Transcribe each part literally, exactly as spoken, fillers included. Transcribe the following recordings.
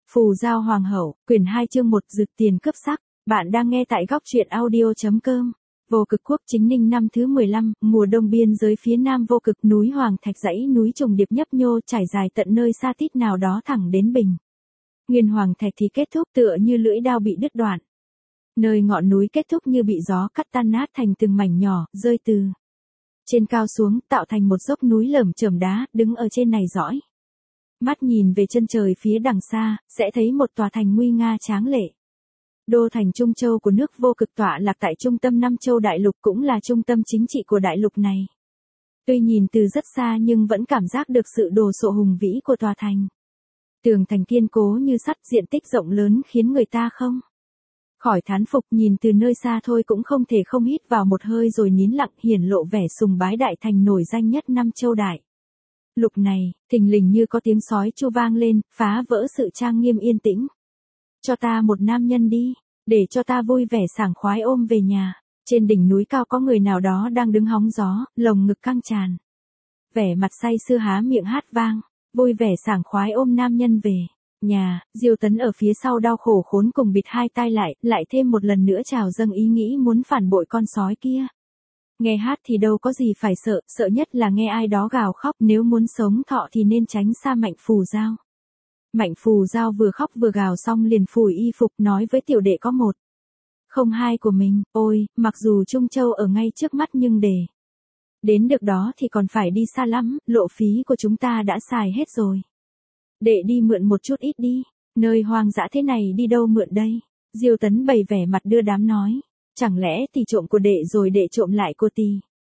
Phù Giao Hoàng hậu, quyển hai chương một Dược tiền cướp sắc. Bạn đang nghe tại góc truyện audio.com. Vô Cực Quốc Chính Ninh năm thứ mười lăm, mùa đông biên giới phía nam vô cực, núi Hoàng Thạch dãy núi trùng điệp nhấp nhô trải dài tận nơi xa tít nào đó thẳng đến Bình Nguyên Hoàng Thạch thì kết thúc tựa như lưỡi đao bị đứt đoạn. Nơi ngọn núi kết thúc như bị gió cắt tan nát thành từng mảnh nhỏ, rơi từ trên cao xuống, tạo thành một dốc núi lởm chởm đá, đứng ở trên này dõi mắt nhìn về chân trời phía đằng xa, sẽ thấy một tòa thành nguy nga tráng lệ. Đô thành Trung Châu của nước vô cực tọa lạc tại trung tâm Năm Châu Đại Lục, cũng là trung tâm chính trị của đại lục này. Tuy nhìn từ rất xa nhưng vẫn cảm giác được sự đồ sộ hùng vĩ của tòa thành. Tường thành kiên cố như sắt, diện tích rộng lớn khiến người ta không khỏi thán phục, nhìn từ nơi xa thôi cũng không thể không hít vào một hơi rồi nín lặng, hiển lộ vẻ sùng bái đại thành nổi danh nhất Năm Châu Đại Lục này. Thình lình như có tiếng sói chu vang lên, phá vỡ sự trang nghiêm yên tĩnh. Cho ta một nam nhân đi, để cho ta vui vẻ sảng khoái ôm về nhà. Trên đỉnh núi cao có người nào đó đang đứng hóng gió, lồng ngực căng tràn, vẻ mặt say sưa há miệng hát vang, vui vẻ sảng khoái ôm nam nhân về nhà. Diêu Tấn ở phía sau đau khổ khốn cùng bịt hai tai lại, lại thêm một lần nữa trào dâng ý nghĩ muốn phản bội con sói kia. Nghe hát thì đâu có gì phải sợ, sợ nhất là nghe ai đó gào khóc, nếu muốn sống thọ thì nên tránh xa Mạnh Phù Giao. Mạnh Phù Giao vừa khóc vừa gào xong liền phủi y phục, nói với tiểu đệ có một không hai của mình, ôi, mặc dù Trung Châu ở ngay trước mắt nhưng để đến được đó thì còn phải đi xa lắm, lộ phí của chúng ta đã xài hết rồi. Đệ đi mượn một chút ít đi, nơi hoang dã thế này đi đâu mượn đây? Diêu Tấn bày vẻ mặt đưa đám nói. Chẳng lẽ tỷ trộm của đệ rồi đệ trộm lại của tỷ?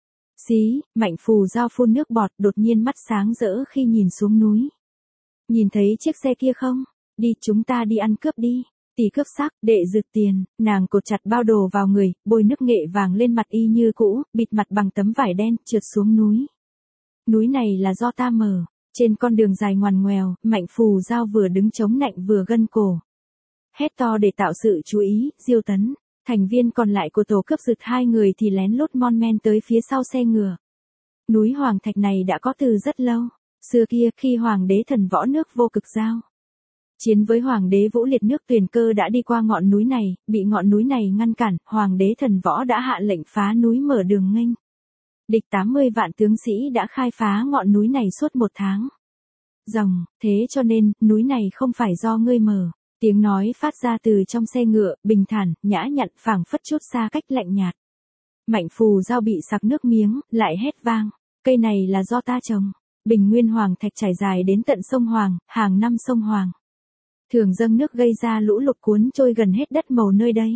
Xí, Mạnh Phù Giao phun nước bọt, đột nhiên mắt sáng rỡ khi nhìn xuống núi. Nhìn thấy chiếc xe kia không? Đi, chúng ta đi ăn cướp đi. Tỷ cướp sắc, đệ Dược tiền. Nàng cột chặt bao đồ vào người, bôi nước nghệ vàng lên mặt y như cũ, bịt mặt bằng tấm vải đen, trượt xuống núi. Núi này là do ta mở. Trên con đường dài ngoằn ngoèo, Mạnh Phù Giao vừa đứng chống nạnh vừa gân cổ, hét to để tạo sự chú ý. Diêu Tấn, thành viên còn lại của tổ cướp giật hai người thì lén lút mon men tới phía sau xe ngựa. Núi Hoàng Thạch này đã có từ rất lâu. Xưa kia, khi Hoàng đế Thần Võ nước vô cực giao chiến với Hoàng đế Vũ Liệt nước Tuyền Cơ đã đi qua ngọn núi này, bị ngọn núi này ngăn cản, Hoàng đế Thần Võ đã hạ lệnh phá núi mở đường nghênh địch. tám mươi vạn tướng sĩ đã khai phá ngọn núi này suốt một tháng ròng, thế cho nên, núi này không phải do ngươi mở. Tiếng nói phát ra từ trong xe ngựa, bình thản, nhã nhặn, phảng phất chút xa cách lạnh nhạt. Mạnh Phù Giao bị sặc nước miếng, lại hét vang. Cây này là do ta trồng. Bình Nguyên Hoàng Thạch trải dài đến tận sông Hoàng, hàng năm sông Hoàng thường dâng nước gây ra lũ lụt cuốn trôi gần hết đất màu nơi đây.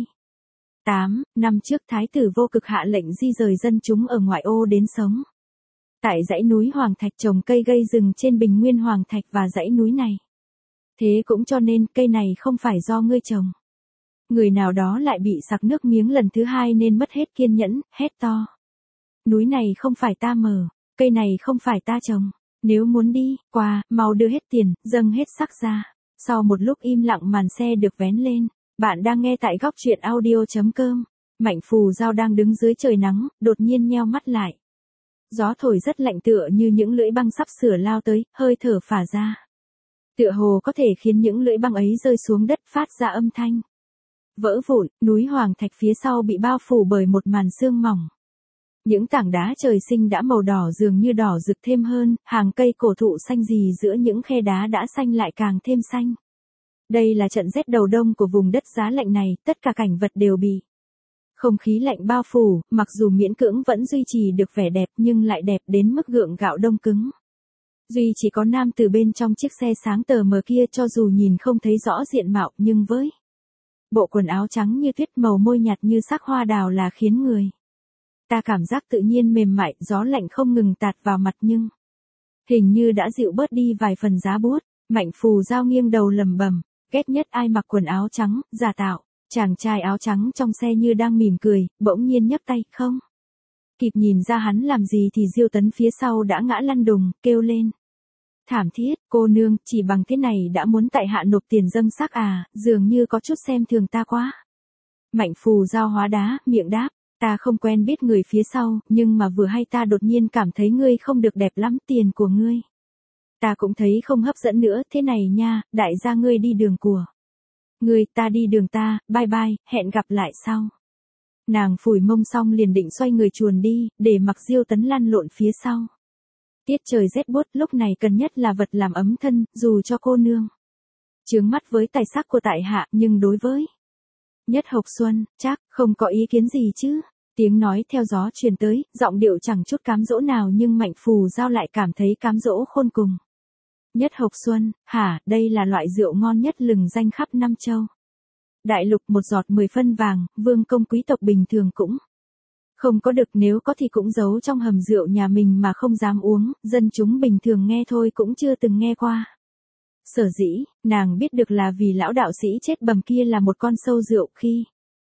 tám năm trước Thái tử Vô Cực hạ lệnh di rời dân chúng ở ngoại ô đến sống tại dãy núi Hoàng Thạch, trồng cây gây rừng trên Bình Nguyên Hoàng Thạch và dãy núi này. Thế cũng cho nên cây này không phải do ngươi trồng. Người nào đó lại bị sặc nước miếng lần thứ hai nên mất hết kiên nhẫn, hét to. Núi này không phải ta mở, cây này không phải ta trồng. Nếu muốn đi qua, mau đưa hết tiền, dâng hết sắc ra. Sau một lúc im lặng màn xe được vén lên. Bạn đang nghe tại góc truyện audio.com. Mạnh Phù Giao đang đứng dưới trời nắng, đột nhiên nheo mắt lại. Gió thổi rất lạnh tựa như những lưỡi băng sắp sửa lao tới, hơi thở phả ra. Tựa hồ có thể khiến những lưỡi băng ấy rơi xuống đất phát ra âm thanh vỡ vụn. Núi Hoàng Thạch phía sau bị bao phủ bởi một màn sương mỏng. Những tảng đá trời sinh đã màu đỏ dường như đỏ rực thêm hơn, hàng cây cổ thụ xanh rì giữa những khe đá đã xanh lại càng thêm xanh. Đây là trận rét đầu đông của vùng đất giá lạnh này, tất cả cảnh vật đều bị không khí lạnh bao phủ, mặc dù miễn cưỡng vẫn duy trì được vẻ đẹp nhưng lại đẹp đến mức gượng gạo đông cứng. Duy chỉ có nam từ bên trong chiếc xe sáng tờ mờ kia, cho dù nhìn không thấy rõ diện mạo nhưng với bộ quần áo trắng như tuyết, màu môi nhạt như sắc hoa đào là khiến người ta cảm giác tự nhiên mềm mại. Gió lạnh không ngừng tạt vào mặt nhưng hình như đã dịu bớt đi vài phần giá buốt. Mạnh Phù Giao nghiêng đầu lẩm bẩm, ghét nhất ai mặc quần áo trắng, giả tạo. Chàng trai áo trắng trong xe như đang mỉm cười, bỗng nhiên nhấc tay, không kịp nhìn ra hắn làm gì thì Diêu Tấn phía sau đã ngã lăn đùng, kêu lên thảm thiết. Cô nương, chỉ bằng thế này đã muốn tại hạ nộp tiền dâng xác à? Dường như có chút xem thường ta quá. Mạnh Phù Giao hóa đá, miệng đáp, ta không quen biết người phía sau, nhưng mà vừa hay ta đột nhiên cảm thấy ngươi không được đẹp lắm. Tiền của ngươi Ta cũng thấy không hấp dẫn nữa, thế này nha, đại gia ngươi đi đường của ngươi, ta đi đường ta, bye bye, hẹn gặp lại sau. Nàng phủi mông xong liền định xoay người chuồn đi, để mặc Diêu Tấn lăn lộn phía sau. Tiết trời rét buốt, lúc này cần nhất là vật làm ấm thân, dù cho cô nương chướng mắt với tài sắc của tại hạ, nhưng đối với Nhất Hộc Xuân, chắc không có ý kiến gì chứ. Tiếng nói theo gió truyền tới, giọng điệu chẳng chút cám dỗ nào, nhưng Mạnh Phù Giao lại cảm thấy cám dỗ khôn cùng. Nhất Hộc Xuân, hả, đây là loại rượu ngon nhất lừng danh khắp năm châu. Đại lục một giọt mười phân vàng, vương công quý tộc bình thường cũng không có được, nếu có thì cũng giấu trong hầm rượu nhà mình mà không dám uống, dân chúng bình thường nghe thôi cũng chưa từng nghe qua. Sở dĩ, nàng biết được là vì lão đạo sĩ chết bầm kia là một con sâu rượu, khi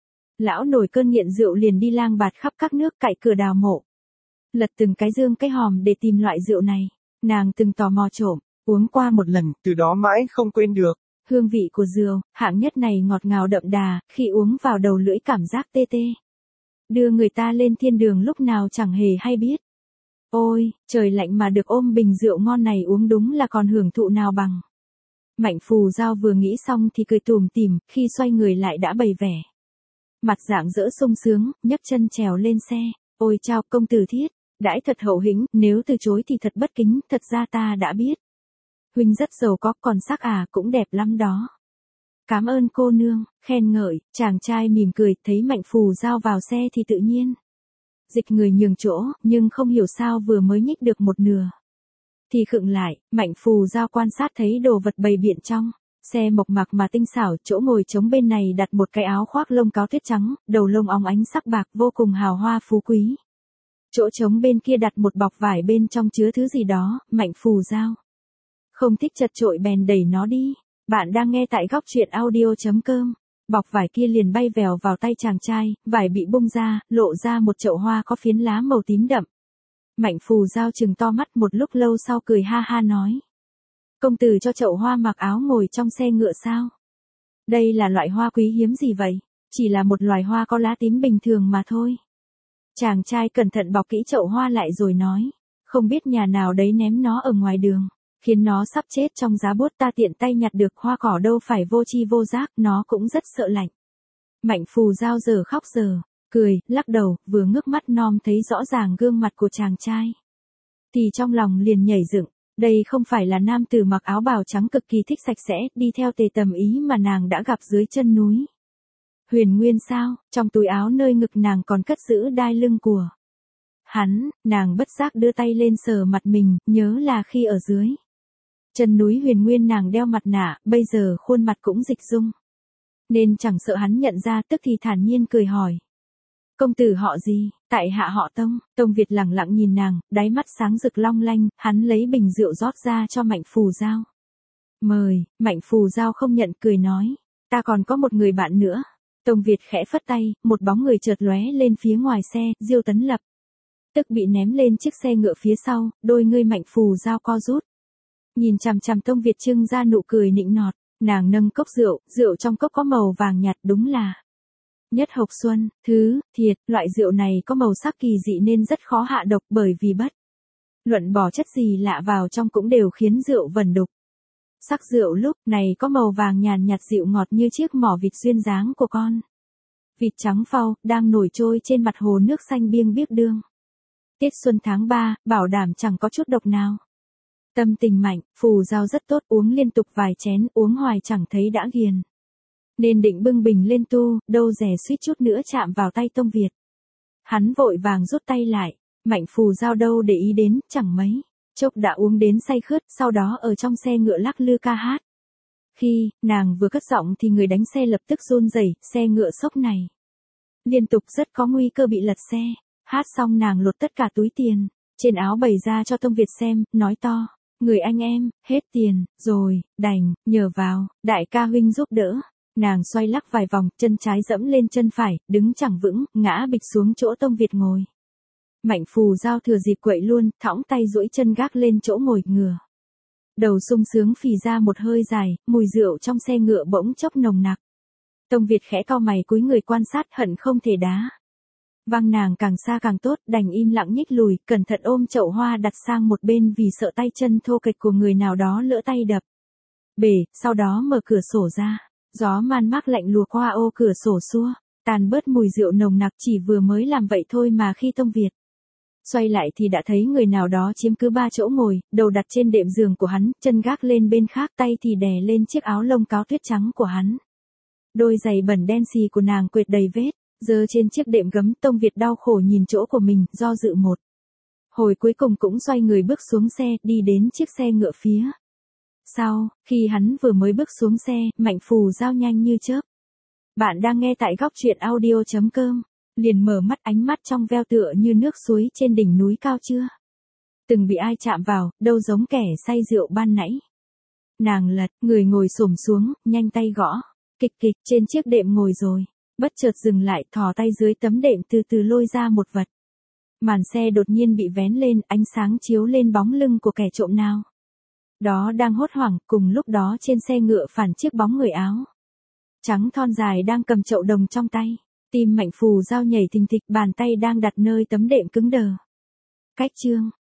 lão nổi cơn nghiện rượu liền đi lang bạt khắp các nước cày cửa đào mộ. Lật từng cái dương cái hòm để tìm loại rượu này, nàng từng tò mò trộm, uống qua một lần, từ đó mãi không quên được. Hương vị của rượu, hạng nhất này ngọt ngào đậm đà, khi uống vào đầu lưỡi cảm giác tê tê. Đưa người ta lên thiên đường lúc nào chẳng hề hay biết. Ôi, trời lạnh mà được ôm bình rượu ngon này uống đúng là còn hưởng thụ nào bằng. Mạnh Phù Giao vừa nghĩ xong thì cười tủm tỉm, khi xoay người lại đã bày vẻ mặt rạng rỡ sung sướng, nhấc chân trèo lên xe. Ôi chao, công tử Thiết, đãi thật hậu hĩnh, nếu từ chối thì thật bất kính, thật ra ta đã biết. Huynh rất giàu có, còn sắc à cũng đẹp lắm đó. Cảm ơn cô nương, khen ngợi, chàng trai mỉm cười, thấy Mạnh Phù Giao vào xe thì tự nhiên dịch người nhường chỗ, nhưng không hiểu sao vừa mới nhích được một nửa thì khựng lại. Mạnh Phù Giao quan sát thấy đồ vật bày biện trong xe mộc mạc mà tinh xảo, chỗ ngồi trống bên này đặt một cái áo khoác lông cáo tuyết trắng, đầu lông óng ánh sắc bạc vô cùng hào hoa phú quý. Chỗ trống bên kia đặt một bọc vải bên trong chứa thứ gì đó, Mạnh Phù Giao không thích chật chội bèn đẩy nó đi. Bạn đang nghe tại góc truyện audio chấm com. Bọc vải kia liền bay vèo vào tay chàng trai, vải bị bung ra, lộ ra một chậu hoa có phiến lá màu tím đậm. Mạnh Phù Giao trừng to mắt một lúc lâu sau cười ha ha nói. Công tử cho chậu hoa mặc áo ngồi trong xe ngựa sao? Đây là loại hoa quý hiếm gì vậy? Chỉ là một loài hoa có lá tím bình thường mà thôi. Chàng trai cẩn thận bọc kỹ chậu hoa lại rồi nói. Không biết nhà nào đấy ném nó ở ngoài đường, khiến nó sắp chết trong giá buốt, ta tiện tay nhặt được, hoa cỏ đâu phải vô tri vô giác, nó cũng rất sợ lạnh. Mạnh Phù Giao giờ khóc giờ cười, lắc đầu, vừa ngước mắt nom thấy rõ ràng gương mặt của chàng trai thì trong lòng liền nhảy dựng. Đây không phải là nam tử mặc áo bào trắng cực kỳ thích sạch sẽ, đi theo tề tầm ý mà nàng đã gặp dưới chân núi Huyền Nguyên sao? Trong túi áo nơi ngực nàng còn cất giữ đai lưng của hắn. Nàng bất giác đưa tay lên sờ mặt mình, nhớ là khi ở dưới chân núi Huyền Nguyên nàng đeo mặt nạ, bây giờ khuôn mặt cũng dịch dung, nên chẳng sợ hắn nhận ra, tức thì thản nhiên cười hỏi. Công tử họ gì? Tại hạ họ Tông. Tông Việt lẳng lặng nhìn nàng, đáy mắt sáng rực long lanh, hắn lấy bình rượu rót ra cho Mạnh Phù Giao. Mời. Mạnh Phù Giao không nhận, cười nói. Ta còn có một người bạn nữa. Tông Việt khẽ phất tay, một bóng người chợt lóe lên phía ngoài xe, Diêu Tấn Lập tức bị ném lên chiếc xe ngựa phía sau, đôi ngươi Mạnh Phù Giao co rút. Nhìn chằm chằm Tông Việt trưng ra nụ cười nịnh nọt, nàng nâng cốc rượu, rượu trong cốc có màu vàng nhạt, đúng là Nhất Hộc Xuân. Thứ thiệt, loại rượu này có màu sắc kỳ dị nên rất khó hạ độc, bởi vì bất luận bỏ chất gì lạ vào trong cũng đều khiến rượu vẩn đục. Sắc rượu lúc này có màu vàng nhàn nhạt dịu ngọt như chiếc mỏ vịt duyên dáng của con vịt trắng phau, đang nổi trôi trên mặt hồ nước xanh biêng biếc đương. Tiết xuân tháng ba, bảo đảm chẳng có chút độc nào. Tâm tình Mạnh Phù Giao rất tốt, uống liên tục vài chén, uống hoài chẳng thấy đã ghiền. Nên định bưng bình lên tu, đâu dè suýt chút nữa chạm vào tay Tông Việt. Hắn vội vàng rút tay lại, Mạnh Phù Giao đâu để ý đến, chẳng mấy chốc đã uống đến say khướt, sau đó ở trong xe ngựa lắc lư ca hát. Khi nàng vừa cất giọng thì người đánh xe lập tức run rẩy, xe ngựa sốc này liên tục rất có nguy cơ bị lật xe. Hát xong nàng lột tất cả túi tiền trên áo bày ra cho Tông Việt xem, nói to. Người anh em, hết tiền rồi, đành nhờ vào đại ca huynh giúp đỡ. Nàng xoay lắc vài vòng, chân trái dẫm lên chân phải, đứng chẳng vững, ngã bịch xuống chỗ Tông Việt ngồi. Mạnh Phù Giao thừa dịp quậy luôn, thõng tay duỗi chân gác lên chỗ ngồi, ngửa đầu sung sướng phì ra một hơi dài, mùi rượu trong xe ngựa bỗng chốc nồng nặc. Tông Việt khẽ cau mày cúi người quan sát, hận không thể đá Văng nàng càng xa càng tốt, đành im lặng nhích lùi, cẩn thận ôm chậu hoa đặt sang một bên vì sợ tay chân thô kệch của người nào đó lỡ tay đập bể, sau đó mở cửa sổ ra. Gió man mác lạnh lùa qua ô cửa sổ xua, tàn bớt mùi rượu nồng nặc, chỉ vừa mới làm vậy thôi mà khi Tông Việt xoay lại thì đã thấy người nào đó chiếm cứ ba chỗ ngồi, đầu đặt trên đệm giường của hắn, chân gác lên bên khác, tay thì đè lên chiếc áo lông cáo tuyết trắng của hắn. Đôi giày bẩn đen xì của nàng quệt đầy vết, giơ trên chiếc đệm gấm. Tông Việt đau khổ nhìn chỗ của mình, do dự một hồi cuối cùng cũng xoay người bước xuống xe, đi đến chiếc xe ngựa phía sau. Khi hắn vừa mới bước xuống xe, Mạnh Phù Giao nhanh như chớp. Bạn đang nghe tại góc truyện audio chấm com. Liền mở mắt, ánh mắt trong veo tựa như nước suối trên đỉnh núi cao chưa từng bị ai chạm vào, đâu giống kẻ say rượu ban nãy. Nàng lật, người ngồi xổm xuống, nhanh tay gõ, kịch kịch trên chiếc đệm ngồi rồi. Bất chợt dừng lại, thò tay dưới tấm đệm từ từ lôi ra một vật. Màn xe đột nhiên bị vén lên, ánh sáng chiếu lên bóng lưng của kẻ trộm nào đó đang hốt hoảng. Cùng lúc đó trên xe ngựa phản chiếc bóng người áo trắng thon dài đang cầm chậu đồng trong tay. Tim Mạnh Phù Giao nhảy thình thịch, bàn tay đang đặt nơi tấm đệm cứng đờ. Cách chương